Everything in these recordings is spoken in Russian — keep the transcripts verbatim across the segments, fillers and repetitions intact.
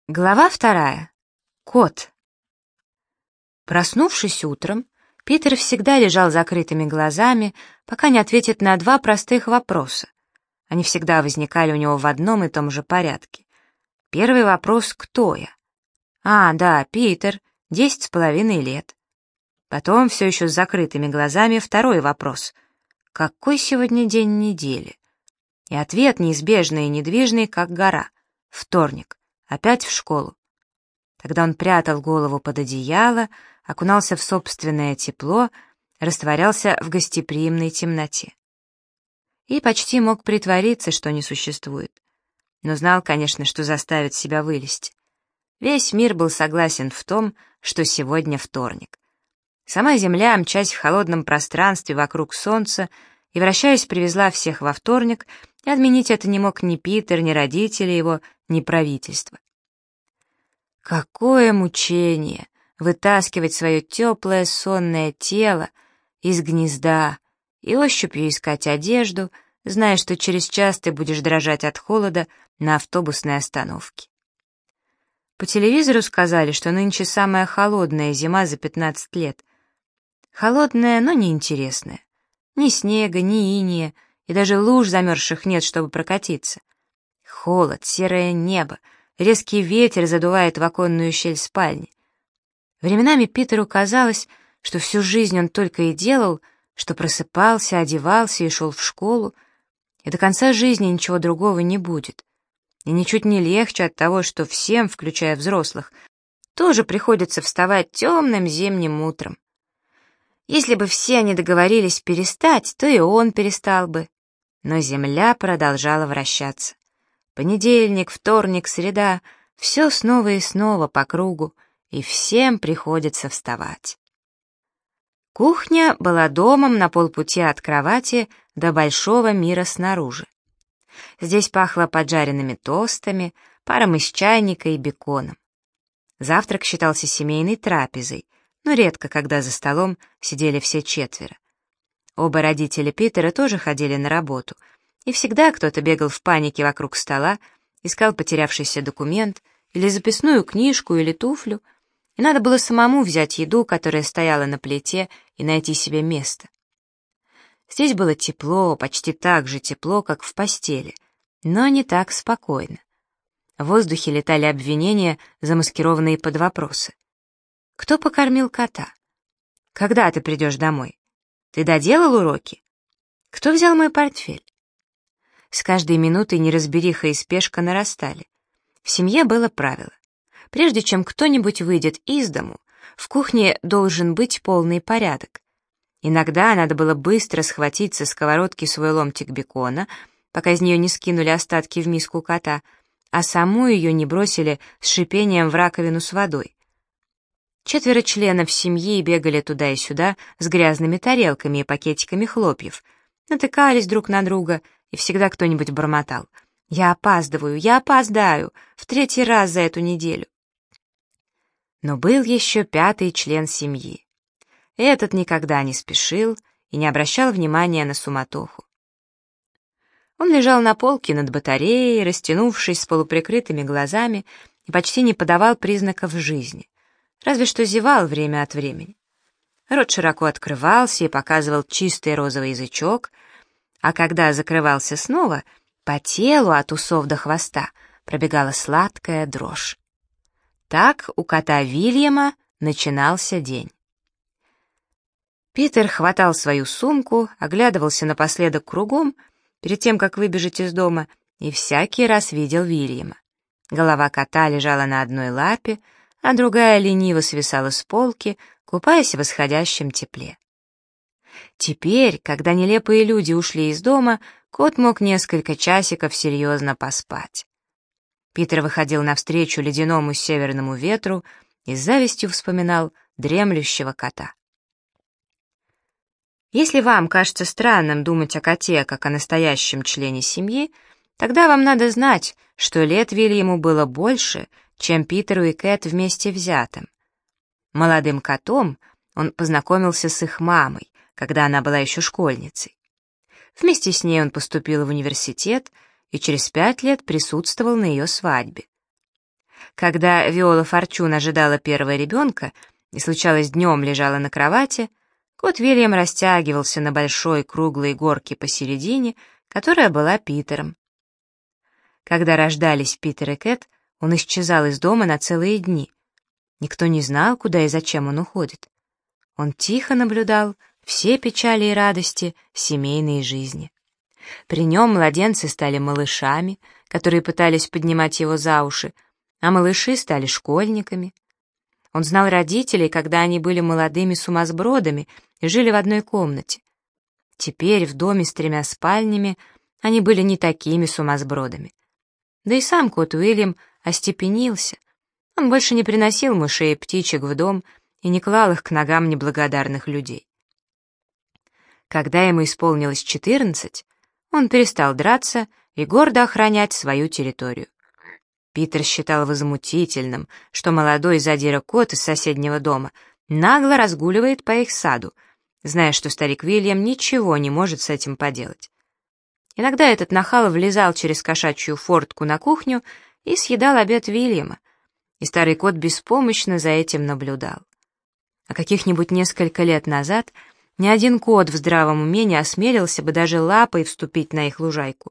Глава вторая. Кот. Проснувшись утром, Питер всегда лежал с закрытыми глазами, пока не ответит на два простых вопроса. Они всегда возникали у него в одном и том же порядке. Первый вопрос — кто я? А, да, Питер, десять с половиной лет. Потом, все еще с закрытыми глазами, второй вопрос — какой сегодня день недели? И ответ неизбежный и недвижный, как гора. Вторник. Опять в школу. Тогда он прятал голову под одеяло, окунался в собственное тепло, растворялся в гостеприимной темноте. И почти мог притвориться, что не существует. Но знал, конечно, что заставит себя вылезти. Весь мир был согласен в том, что сегодня вторник. Сама Земля, мчась в холодном пространстве вокруг Солнца и вращаясь, привезла всех во вторник, и отменить это не мог ни Питер, ни родители его, ни правительство. Какое мучение вытаскивать свое теплое сонное тело из гнезда и ощупью искать одежду, зная, что через час ты будешь дрожать от холода на автобусной остановке. По телевизору сказали, что нынче самая холодная зима за пятнадцать лет. Холодная, но неинтересная. Ни снега, ни инея, и даже луж замерзших нет, чтобы прокатиться. Холод, серое небо, резкий ветер задувает в оконную щель спальни. Временами Питеру казалось, что всю жизнь он только и делал, что просыпался, одевался и шел в школу, и до конца жизни ничего другого не будет. И ничуть не легче от того, что всем, включая взрослых, тоже приходится вставать темным зимним утром. Если бы все они договорились перестать, то и он перестал бы. Но земля продолжала вращаться. Понедельник, вторник, среда — все снова и снова по кругу, и всем приходится вставать. Кухня была домом на полпути от кровати до большого мира снаружи. Здесь пахло поджаренными тостами, паром из чайника и беконом. Завтрак считался семейной трапезой, но редко, когда за столом сидели все четверо. Оба родителя Питера тоже ходили на работу, и всегда кто-то бегал в панике вокруг стола, искал потерявшийся документ или записную книжку или туфлю, и надо было самому взять еду, которая стояла на плите, и найти себе место. Здесь было тепло, почти так же тепло, как в постели, но не так спокойно. В воздухе летали обвинения, замаскированные под вопросы. Кто покормил кота? Когда ты придешь домой? Ты доделал уроки? Кто взял мой портфель? С каждой минутой неразбериха и спешка нарастали. В семье было правило. Прежде чем кто-нибудь выйдет из дому, в кухне должен быть полный порядок. Иногда надо было быстро схватить со сковородки свой ломтик бекона, пока из нее не скинули остатки в миску кота, а саму ее не бросили с шипением в раковину с водой. Четверо членов семьи бегали туда и сюда с грязными тарелками и пакетиками хлопьев, натыкались друг на друга, и всегда кто-нибудь бормотал: «Я опаздываю, я опоздаю, в третий раз за эту неделю». Но был еще пятый член семьи. Этот никогда не спешил и не обращал внимания на суматоху. Он лежал на полке над батареей, растянувшись с полуприкрытыми глазами, и почти не подавал признаков жизни, разве что зевал время от времени. Рот широко открывался и показывал чистый розовый язычок, а когда закрывался снова, по телу от усов до хвоста пробегала сладкая дрожь. Так у кота Вильяма начинался день. Питер хватал свою сумку, оглядывался напоследок кругом, перед тем, как выбежать из дома, и всякий раз видел Вильяма. Голова кота лежала на одной лапе, а другая лениво свисала с полки, купаясь в восходящем тепле. Теперь, когда нелепые люди ушли из дома, кот мог несколько часиков серьезно поспать. Питер выходил навстречу ледяному северному ветру и с завистью вспоминал дремлющего кота. Если вам кажется странным думать о коте как о настоящем члене семьи, тогда вам надо знать, что лет Вильяму было больше, чем Питеру и Кэт вместе взятым. Молодым котом он познакомился с их мамой, когда она была еще школьницей. Вместе с ней он поступил в университет и через пять лет присутствовал на ее свадьбе. Когда Виола Форчун ожидала первого ребенка и, случалось, днем лежала на кровати, кот Вильям растягивался на большой круглой горке посередине, которая была Питером. Когда рождались Питер и Кэт, он исчезал из дома на целые дни. Никто не знал, куда и зачем он уходит. Он тихо наблюдал все печали и радости семейной жизни. При нем младенцы стали малышами, которые пытались поднимать его за уши, а малыши стали школьниками. Он знал родителей, когда они были молодыми сумасбродами и жили в одной комнате. Теперь в доме с тремя спальнями они были не такими сумасбродами. Да и сам кот Уильям остепенился. Он больше не приносил мышей и птичек в дом и не клал их к ногам неблагодарных людей. Когда ему исполнилось четырнадцать, он перестал драться и гордо охранять свою территорию. Питер считал возмутительным, что молодой задира-кот из соседнего дома нагло разгуливает по их саду, зная, что старик Уильям ничего не может с этим поделать. Иногда этот нахал влезал через кошачью фортку на кухню и съедал обед Уильяма, и старый кот беспомощно за этим наблюдал. А каких-нибудь несколько лет назад ни один кот в здравом уме не осмелился бы даже лапой вступить на их лужайку.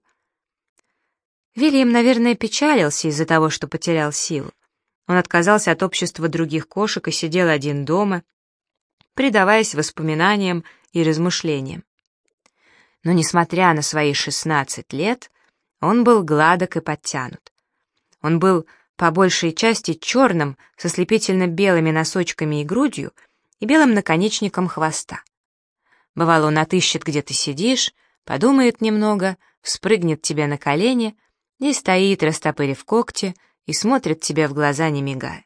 Уильям, наверное, печалился из-за того, что потерял силу. Он отказался от общества других кошек и сидел один дома, предаваясь воспоминаниям и размышлениям. Но, несмотря на свои шестнадцать лет, он был гладок и подтянут. Он был по большей части черным, со слепительно-белыми носочками и грудью и белым наконечником хвоста. Бывало, он отыщет, где ты сидишь, подумает немного, вспрыгнет тебе на колени и стоит, растопырив когти, и смотрит тебе в глаза, не мигая.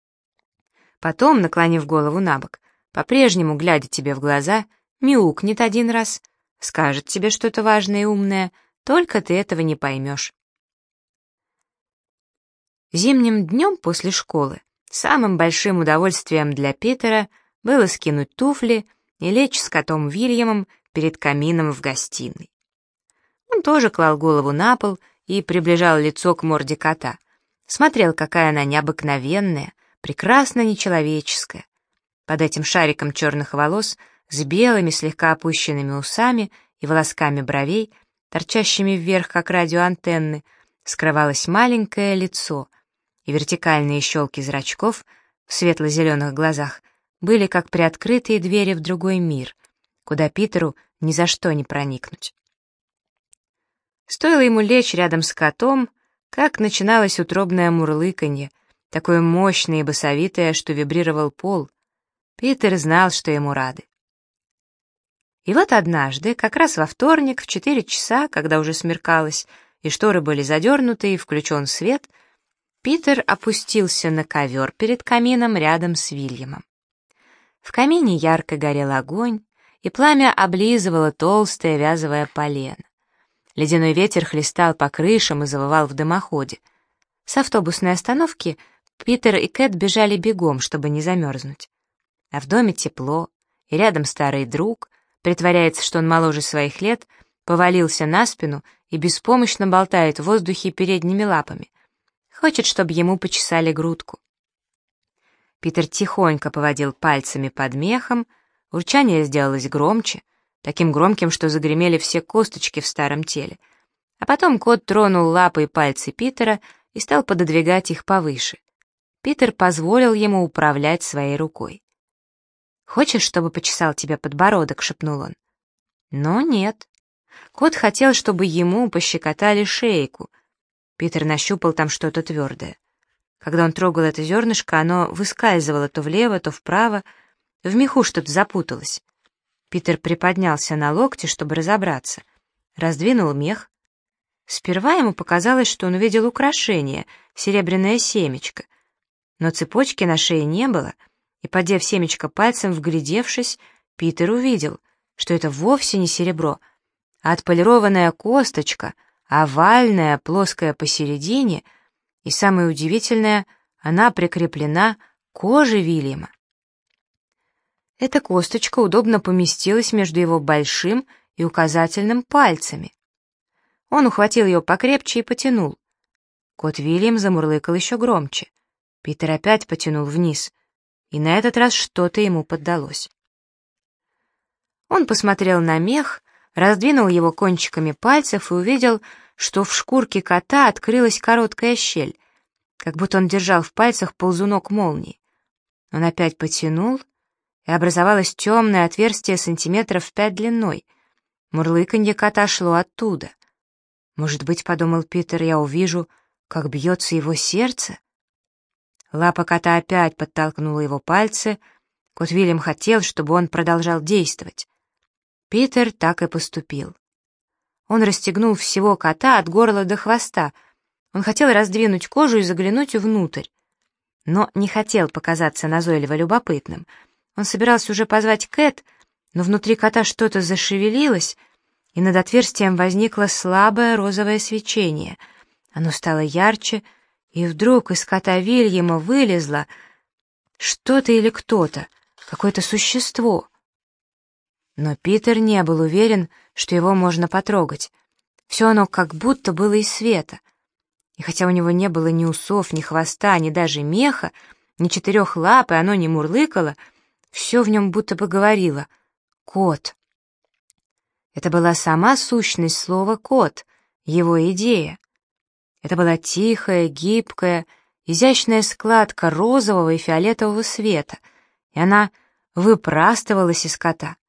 Потом, наклонив голову на бок, по-прежнему, глядя тебе в глаза, мяукнет один раз, скажет тебе что-то важное и умное, только ты этого не поймешь. Зимним днем после школы самым большим удовольствием для Питера было скинуть туфли и лечь с котом Уильямом перед камином в гостиной. Он тоже клал голову на пол и приближал лицо к морде кота, смотрел, какая она необыкновенная, прекрасно нечеловеческая. Под этим шариком черных волос, с белыми слегка опущенными усами и волосками бровей, торчащими вверх, как радиоантенны, скрывалось маленькое лицо, и вертикальные щелки зрачков в светло-зеленых глазах были как приоткрытые двери в другой мир, куда Питеру ни за что не проникнуть. Стоило ему лечь рядом с котом, как начиналось утробное мурлыканье, такое мощное и басовитое, что вибрировал пол. Питер знал, что ему рады. И вот однажды, как раз во вторник, в четыре часа, когда уже смеркалось, и шторы были задернуты, и включен свет, Питер опустился на ковер перед камином рядом с Уильямом. В камине ярко горел огонь, и пламя облизывало толстое вязовое полено. Ледяной ветер хлестал по крышам и завывал в дымоходе. С автобусной остановки Питер и Кэт бежали бегом, чтобы не замерзнуть. А в доме тепло, и рядом старый друг, притворяется, что он моложе своих лет, повалился на спину и беспомощно болтает в воздухе передними лапами. Хочет, чтобы ему почесали грудку. Питер тихонько поводил пальцами под мехом, урчание сделалось громче, таким громким, что загремели все косточки в старом теле. А потом кот тронул лапой пальцы Питера и стал пододвигать их повыше. Питер позволил ему управлять своей рукой. «Хочешь, чтобы почесал тебя подбородок?» — шепнул он. Но нет. Кот хотел, чтобы ему пощекотали шейку. Питер нащупал там что-то твердое. Когда он трогал это зернышко, оно выскальзывало то влево, то вправо. В меху что-то запуталось. Питер приподнялся на локте, чтобы разобраться. Раздвинул мех. Сперва ему показалось, что он увидел украшение, серебряное семечко. Но цепочки на шее не было, и, подев семечко пальцем, вглядевшись, Питер увидел, что это вовсе не серебро, а отполированная косточка, овальная, плоская посередине, и самое удивительное, она прикреплена к коже Уильяма. Эта косточка удобно поместилась между его большим и указательным пальцами. Он ухватил ее покрепче и потянул. Кот Уильям замурлыкал еще громче. Питер опять потянул вниз, и на этот раз что-то ему поддалось. Он посмотрел на мех, раздвинул его кончиками пальцев и увидел, что в шкурке кота открылась короткая щель, как будто он держал в пальцах ползунок молнии. Он опять потянул, и образовалось темное отверстие сантиметров в пять длиной. Мурлыканье кота шло оттуда. «Может быть, — подумал Питер, — я увижу, как бьется его сердце?» Лапа кота опять подтолкнула его пальцы. Кот Вильям хотел, чтобы он продолжал действовать. Питер так и поступил. Он расстегнул всего кота от горла до хвоста. Он хотел раздвинуть кожу и заглянуть внутрь, но не хотел показаться назойливо любопытным. Он собирался уже позвать Кэт, но внутри кота что-то зашевелилось, и над отверстием возникло слабое розовое свечение. Оно стало ярче, и вдруг из кота Вильяма вылезло что-то или кто-то, какое-то существо. Но Питер не был уверен, что его можно потрогать. Все оно как будто было из света. И хотя у него не было ни усов, ни хвоста, ни даже меха, ни четырех лап, и оно не мурлыкало, все в нем будто бы говорило «кот». Это была сама сущность слова «кот», его идея. Это была тихая, гибкая, изящная складка розового и фиолетового света, и она выпрастывалась из кота.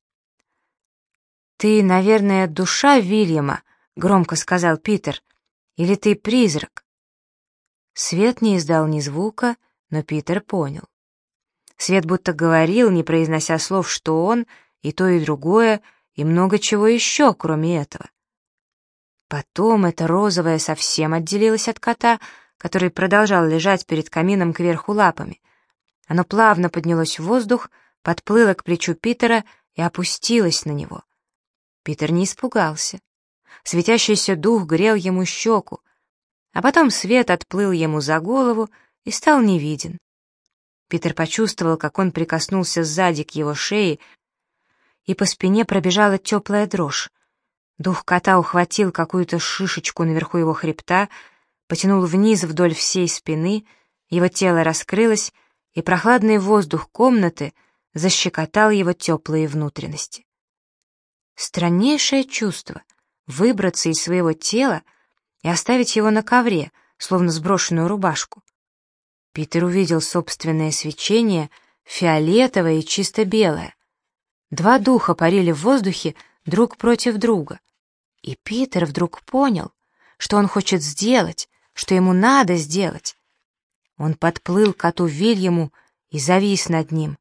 «Ты, наверное, душа Вильяма», — громко сказал Питер, — «или ты призрак?» Свет не издал ни звука, но Питер понял. Свет будто говорил, не произнося слов, что он и то, и другое, и много чего еще, кроме этого. Потом это розовое совсем отделилось от кота, который продолжал лежать перед камином кверху лапами. Оно плавно поднялось в воздух, подплыло к плечу Питера и опустилось на него. Питер не испугался. Светящийся дух грел ему щеку, а потом свет отплыл ему за голову и стал невиден. Питер почувствовал, как он прикоснулся сзади к его шее, и по спине пробежала теплая дрожь. Дух кота ухватил какую-то шишечку наверху его хребта, потянул вниз вдоль всей спины, его тело раскрылось, и прохладный воздух комнаты защекотал его теплые внутренности. Страннейшее чувство — выбраться из своего тела и оставить его на ковре, словно сброшенную рубашку. Питер увидел собственное свечение, фиолетовое и чисто белое. Два духа парили в воздухе друг против друга. И Питер вдруг понял, что он хочет сделать, что ему надо сделать. Он подплыл к коту Вильяму и завис над ним.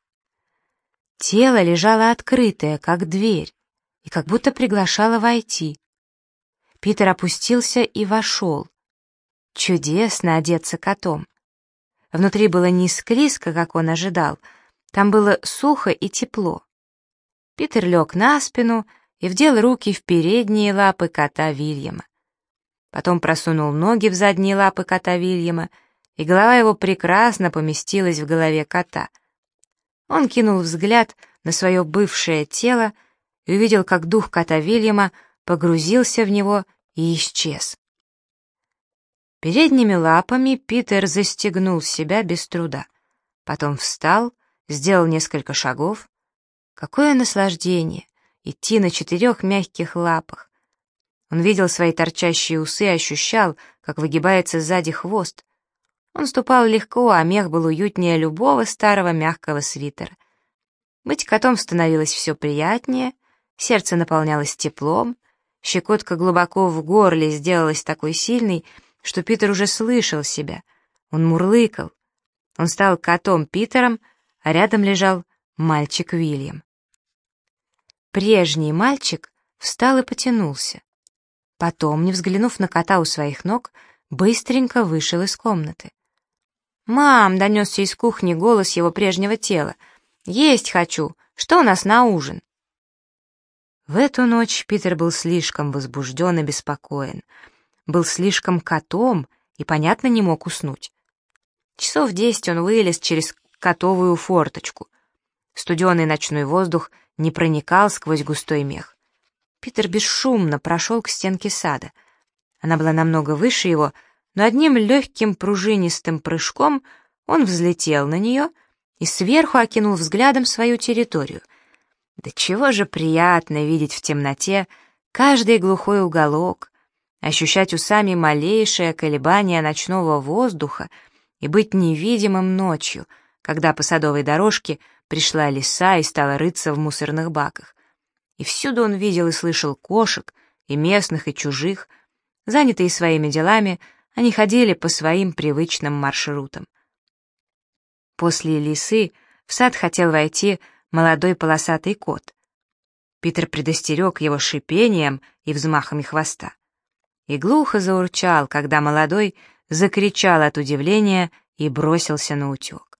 Тело лежало открытое, как дверь, и как будто приглашало войти. Питер опустился и вошел. Чудесно одеться котом. Внутри было не склизко, как он ожидал, там было сухо и тепло. Питер лег на спину и вдел руки в передние лапы кота Вильяма. Потом просунул ноги в задние лапы кота Вильяма, и голова его прекрасно поместилась в голове кота. Он кинул взгляд на свое бывшее тело и увидел, как дух кота Вильяма погрузился в него и исчез. Передними лапами Питер застегнул себя без труда. Потом встал, сделал несколько шагов. Какое наслаждение идти на четырех мягких лапах! Он видел свои торчащие усы и ощущал, как выгибается сзади хвост. Он ступал легко, а мех был уютнее любого старого мягкого свитера. Быть котом становилось все приятнее, сердце наполнялось теплом, щекотка глубоко в горле сделалась такой сильной, что Питер уже слышал себя. Он мурлыкал. Он стал котом Питером, а рядом лежал мальчик Вильям. Прежний мальчик встал и потянулся. Потом, не взглянув на кота у своих ног, быстренько вышел из комнаты. «Мам!» — донесся из кухни голос его прежнего тела. «Есть хочу! Что у нас на ужин?» В эту ночь Питер был слишком возбужден и беспокоен. Был слишком котом и, понятно, не мог уснуть. Часов в десять он вылез через котовую форточку. Студеный ночной воздух не проникал сквозь густой мех. Питер бесшумно прошел к стенке сада. Она была намного выше его, но одним легким пружинистым прыжком он взлетел на нее и сверху окинул взглядом свою территорию. Да чего же приятно видеть в темноте каждый глухой уголок, ощущать усами малейшее колебание ночного воздуха и быть невидимым ночью, когда по садовой дорожке пришла лиса и стала рыться в мусорных баках. И всюду он видел и слышал кошек, и местных, и чужих. Занятые своими делами, они ходили по своим привычным маршрутам. После лисы в сад хотел войти молодой полосатый кот. Питер предостерег его шипением и взмахами хвоста. И глухо заурчал, когда молодой закричал от удивления и бросился наутек.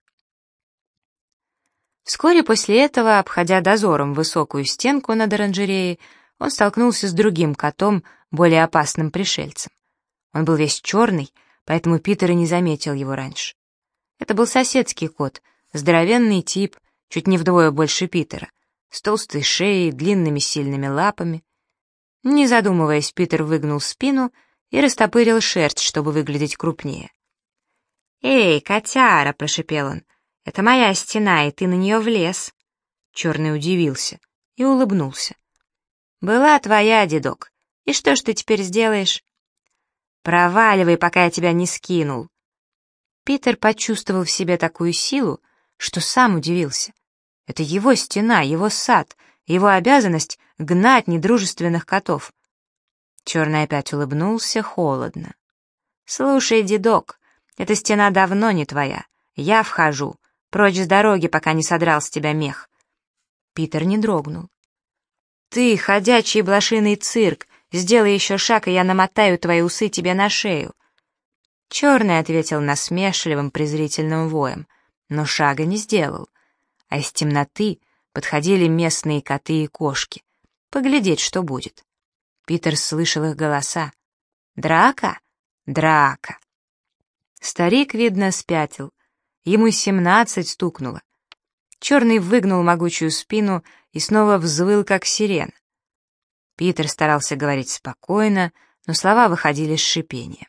Вскоре после этого, обходя дозором высокую стенку над оранжереей, он столкнулся с другим котом, более опасным пришельцем. Он был весь черный, поэтому Питер и не заметил его раньше. Это был соседский кот, здоровенный тип, чуть не вдвое больше Питера, с толстой шеей, длинными сильными лапами. Не задумываясь, Питер выгнул спину и растопырил шерсть, чтобы выглядеть крупнее. «Эй, котяра!» — прошипел он. «Это моя стена, и ты на нее влез». Черный удивился и улыбнулся. «Была твоя, дедок. И что ж ты теперь сделаешь?» «Проваливай, пока я тебя не скинул». Питер почувствовал в себе такую силу, что сам удивился. Это его стена, его сад, его обязанность гнать недружественных котов. Черный опять улыбнулся холодно. «Слушай, дедок, эта стена давно не твоя. Я вхожу. Прочь с дороги, пока не содрал с тебя мех». Питер не дрогнул. «Ты, ходячий блошиный цирк, сделай еще шаг, и я намотаю твои усы тебе на шею». Черный ответил насмешливым презрительным воем, но шага не сделал. А из темноты подходили местные коты и кошки. Поглядеть, что будет. Питер слышал их голоса. «Драка? Драка!» Старик, видно, спятил. Ему семнадцать стукнуло. Черный выгнул могучую спину и снова взвыл, как сирена. Питер старался говорить спокойно, но слова выходили с шипением.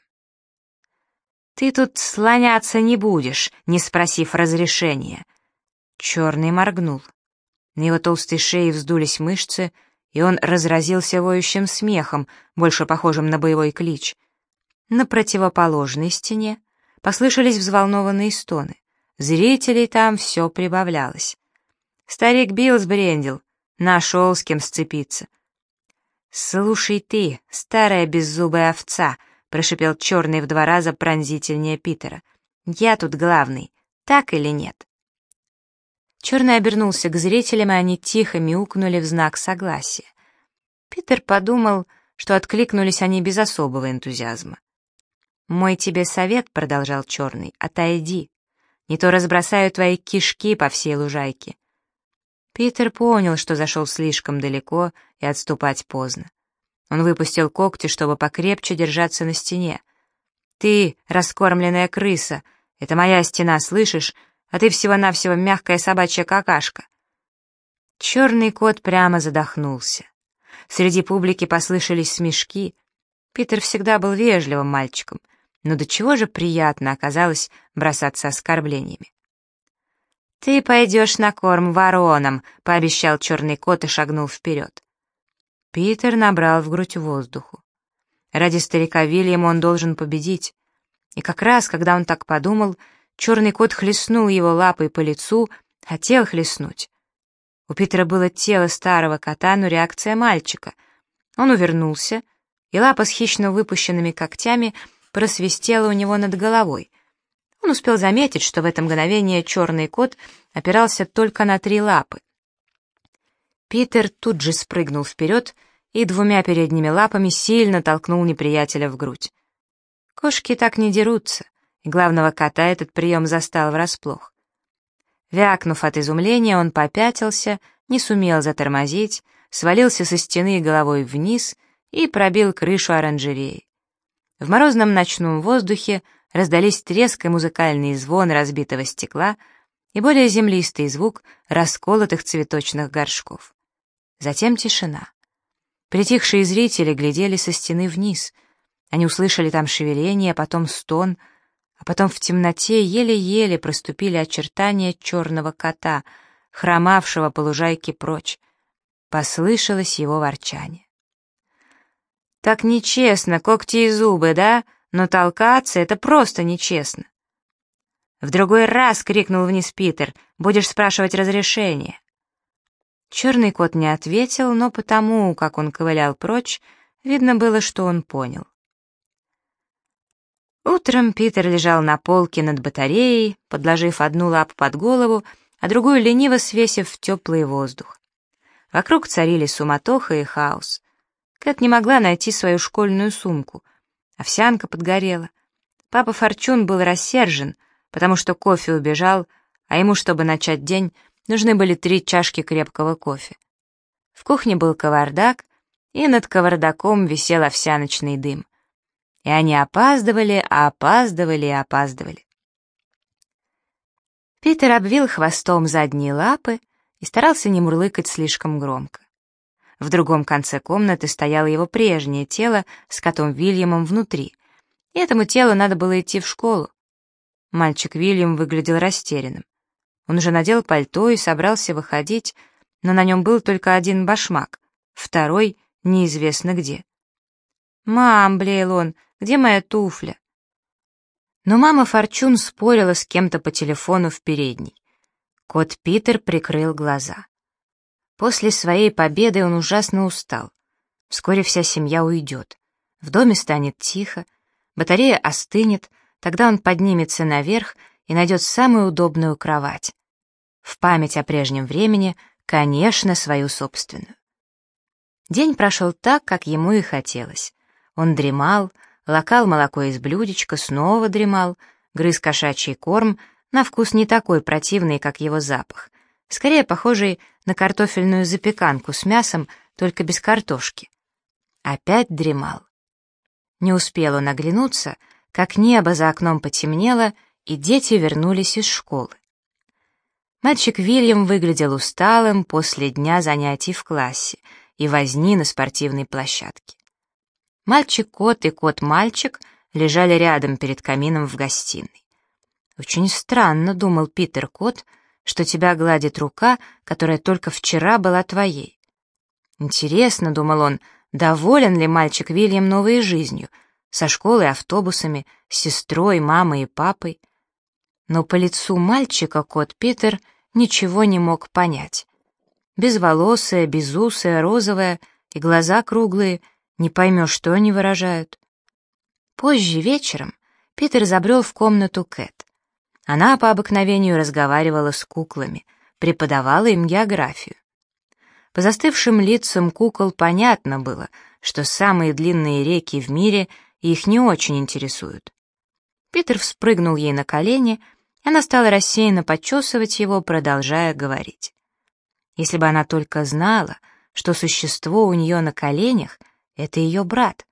«Ты тут слоняться не будешь, не спросив разрешения». Черный моргнул. На его толстой шее вздулись мышцы, и он разразился воющим смехом, больше похожим на боевой клич. На противоположной стене послышались взволнованные стоны. Зрителей там все прибавлялось. Старик Билл сбрендил, нашел с кем сцепиться. «Слушай ты, старая беззубая овца», — прошипел Черный в два раза пронзительнее Питера. «Я тут главный, так или нет?» Черный обернулся к зрителям, и они тихо мяукнули в знак согласия. Питер подумал, что откликнулись они без особого энтузиазма. «Мой тебе совет», — продолжал Черный, — «отойди. Не то разбросаю твои кишки по всей лужайке». Питер понял, что зашел слишком далеко, и отступать поздно. Он выпустил когти, чтобы покрепче держаться на стене. «Ты, раскормленная крыса, это моя стена, слышишь? А ты всего-навсего мягкая собачья какашка». Черный кот прямо задохнулся. Среди публики послышались смешки. Питер всегда был вежливым мальчиком, но до чего же приятно оказалось бросаться оскорблениями. «Ты пойдешь на корм воронам», — пообещал черный кот и шагнул вперед. Питер набрал в грудь воздуху. Ради старика Вильяма он должен победить. И как раз, когда он так подумал, черный кот хлестнул его лапой по лицу, хотел хлестнуть. У Питера было тело старого кота, но реакция мальчика. Он увернулся, и лапа с хищно выпущенными когтями просвистела у него над головой. Он успел заметить, что в это мгновение черный кот опирался только на три лапы. Питер тут же спрыгнул вперед и двумя передними лапами сильно толкнул неприятеля в грудь. Кошки так не дерутся, и главного кота этот прием застал врасплох. Вякнув от изумления, он попятился, не сумел затормозить, свалился со стены головой вниз и пробил крышу оранжереи. В морозном ночном воздухе раздались треск и музыкальный звон разбитого стекла и более землистый звук расколотых цветочных горшков. Затем тишина. Притихшие зрители глядели со стены вниз. Они услышали там шевеление, потом стон, а потом в темноте еле-еле проступили очертания черного кота, хромавшего по лужайке прочь. Послышалось его ворчание. «Так нечестно, когти и зубы, да? Но толкаться — это просто нечестно!» «В другой раз!» — крикнул вниз Питер. «Будешь спрашивать разрешение!» Черный кот не ответил, но потому, как он ковылял прочь, видно было, что он понял. Утром Питер лежал на полке над батареей, подложив одну лапу под голову, а другую лениво свесив в теплый воздух. Вокруг царили суматоха и хаос. Кэт не могла найти свою школьную сумку. Овсянка подгорела. Папа Форчун был рассержен, потому что кофе убежал, а ему, чтобы начать день, нужны были три чашки крепкого кофе. В кухне был кавардак, и над кавардаком висел овсяночный дым. И они опаздывали, а опаздывали и опаздывали. Питер обвил хвостом задние лапы и старался не мурлыкать слишком громко. В другом конце комнаты стояло его прежнее тело с котом Вильямом внутри, и этому телу надо было идти в школу. Мальчик Вильям выглядел растерянным. Он уже надел пальто и собрался выходить, но на нем был только один башмак, второй неизвестно где. «Мам», — блеял он, — «где моя туфля?» Но мама Форчун спорила с кем-то по телефону в передней. Кот Питер прикрыл глаза. После своей победы он ужасно устал. Вскоре вся семья уйдет. В доме станет тихо, батарея остынет, тогда он поднимется наверх и найдет самую удобную кровать. В память о прежнем времени, конечно, свою собственную. День прошел так, как ему и хотелось. Он дремал, лакал молоко из блюдечка, снова дремал, грыз кошачий корм, на вкус не такой противный, как его запах, скорее похожий на картофельную запеканку с мясом, только без картошки. Опять дремал. Не успел он оглянуться, как небо за окном потемнело, и дети вернулись из школы. Мальчик Вильям выглядел усталым после дня занятий в классе и возни на спортивной площадке. Мальчик-кот и кот-мальчик лежали рядом перед камином в гостиной. «Очень странно», — думал Питер-кот, — «что тебя гладит рука, которая только вчера была твоей». «Интересно», — думал он, — «доволен ли мальчик Вильям новой жизнью, со школой, автобусами, с сестрой, мамой и папой?» Но по лицу мальчика кот Питер ничего не мог понять. Безволосая, безусая, розовая и глаза круглые, не поймешь, что они выражают. Позже вечером Питер забрел в комнату Кэт. Она по обыкновению разговаривала с куклами, преподавала им географию. По застывшим лицам кукол понятно было, что самые длинные реки в мире их не очень интересуют. Питер вспрыгнул ей на колени, и она стала рассеянно почесывать его, продолжая говорить. Если бы она только знала, что существо у нее на коленях — это ее брат.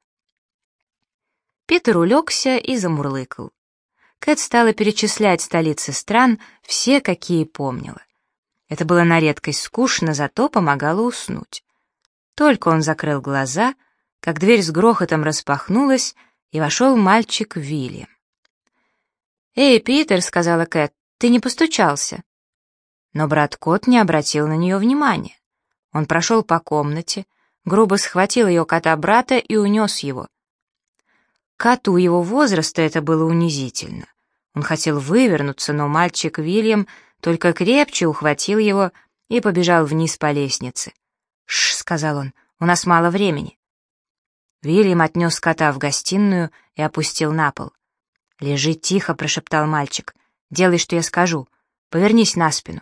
Питер улегся и замурлыкал. Кэт стала перечислять столицы стран, все, какие помнила. Это было на редкость скучно, зато помогало уснуть. Только он закрыл глаза, как дверь с грохотом распахнулась, и вошел мальчик Вильям. «Эй, Питер», — сказала Кэт, — «ты не постучался?» Но брат-кот не обратил на нее внимания. Он прошел по комнате, грубо схватил ее кота-брата и унес его. Коту его возраста это было унизительно. Он хотел вывернуться, но мальчик Вильям только крепче ухватил его и побежал вниз по лестнице. «Шш», — сказал он, — «у нас мало времени». Вильям отнес кота в гостиную и опустил на пол. «Лежи тихо», — прошептал мальчик. «Делай, что я скажу. Повернись на спину».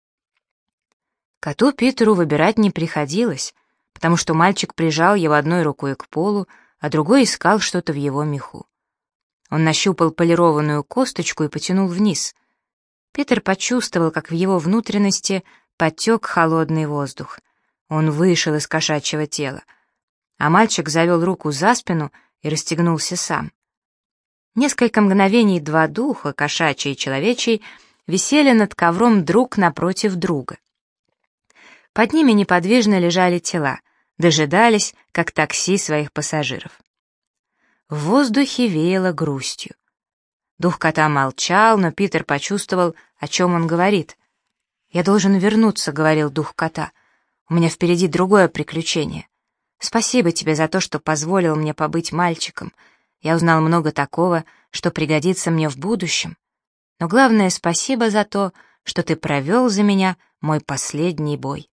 Коту Питеру выбирать не приходилось, потому что мальчик прижал его одной рукой к полу, а другой искал что-то в его меху. Он нащупал полированную косточку и потянул вниз. Питер почувствовал, как в его внутренности потек холодный воздух. Он вышел из кошачьего тела, а мальчик завел руку за спину и расстегнулся сам. Несколько мгновений два духа, кошачий и человечий, висели над ковром друг напротив друга. Под ними неподвижно лежали тела, дожидались, как такси, своих пассажиров. В воздухе веяло грустью. Дух кота молчал, но Питер почувствовал, о чем он говорит. «Я должен вернуться», — говорил дух кота. «У меня впереди другое приключение. Спасибо тебе за то, что позволил мне побыть мальчиком. Я узнал много такого, что пригодится мне в будущем. Но главное, спасибо за то, что ты провел за меня мой последний бой».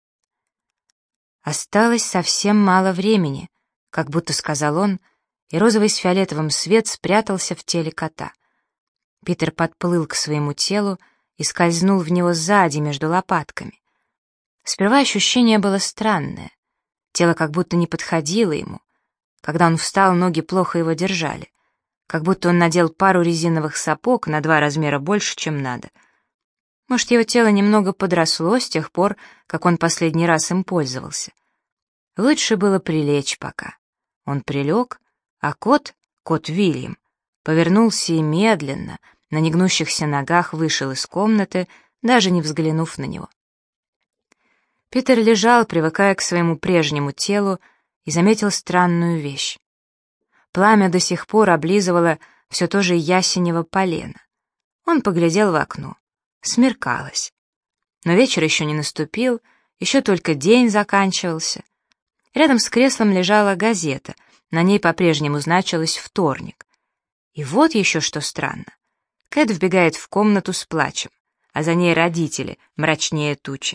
Осталось совсем мало времени, как будто сказал он, и розовый с фиолетовым свет спрятался в теле кота. Питер подплыл к своему телу и скользнул в него сзади, между лопатками. Сперва ощущение было странное. Тело как будто не подходило ему. Когда он встал, ноги плохо его держали. Как будто он надел пару резиновых сапог на два размера больше, чем надо. Может, его тело немного подросло с тех пор, как он последний раз им пользовался. Лучше было прилечь пока. Он прилег, а кот, кот Вильям, повернулся и медленно, на негнущихся ногах вышел из комнаты, даже не взглянув на него. Питер лежал, привыкая к своему прежнему телу, и заметил странную вещь. Пламя до сих пор облизывало все то же ясенево полено. Он поглядел в окно. Смеркалось. Но вечер еще не наступил, еще только день заканчивался. Рядом с креслом лежала газета, на ней по-прежнему значилось «Вторник». И вот еще что странно. Кэт вбегает в комнату с плачем, а за ней родители, мрачнее тучи.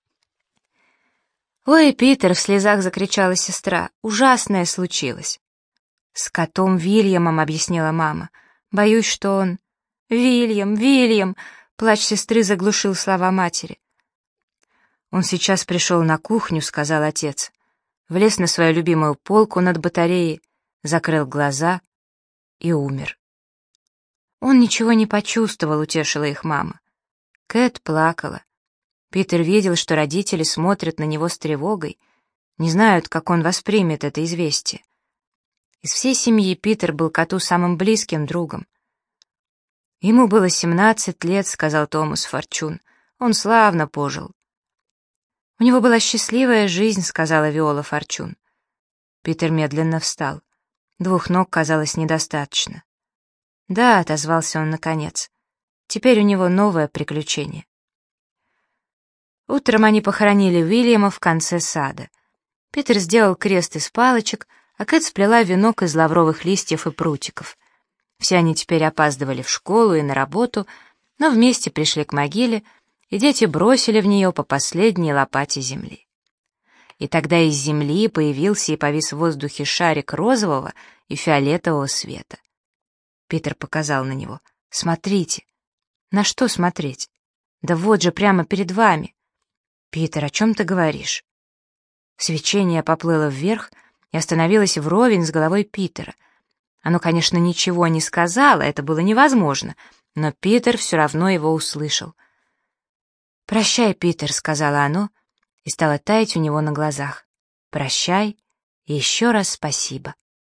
«Ой, Питер!» — в слезах закричала сестра. «Ужасное случилось!» «С котом Вильямом», — объяснила мама. «Боюсь, что он...» «Вильям! Вильям!» — плач сестры заглушил слова матери. «Он сейчас пришел на кухню», — сказал отец. Влез на свою любимую полку над батареей, закрыл глаза и умер. Он ничего не почувствовал, утешила их мама. Кэт плакала. Питер видел, что родители смотрят на него с тревогой, не знают, как он воспримет это известие. Из всей семьи Питер был коту самым близким другом. «Ему было семнадцать лет», — сказал Томас Форчун. «Он славно пожил». «У него была счастливая жизнь», — сказала Виола Форчун. Питер медленно встал. Двух ног казалось недостаточно. «Да», — отозвался он наконец. «Теперь у него новое приключение». Утром они похоронили Уильяма в конце сада. Питер сделал крест из палочек, а Кэт сплела венок из лавровых листьев и прутиков. Все они теперь опаздывали в школу и на работу, но вместе пришли к могиле, и дети бросили в нее по последней лопате земли. И тогда из земли появился и повис в воздухе шарик розового и фиолетового света. Питер показал на него. «Смотрите». «На что смотреть?» «Да вот же, прямо перед вами». «Питер, о чем ты говоришь?» Свечение поплыло вверх и остановилось вровень с головой Питера. Оно, конечно, ничего не сказало, это было невозможно, но Питер все равно его услышал. «Прощай, Питер», — сказала оно, и стало таять у него на глазах. «Прощай и еще раз спасибо».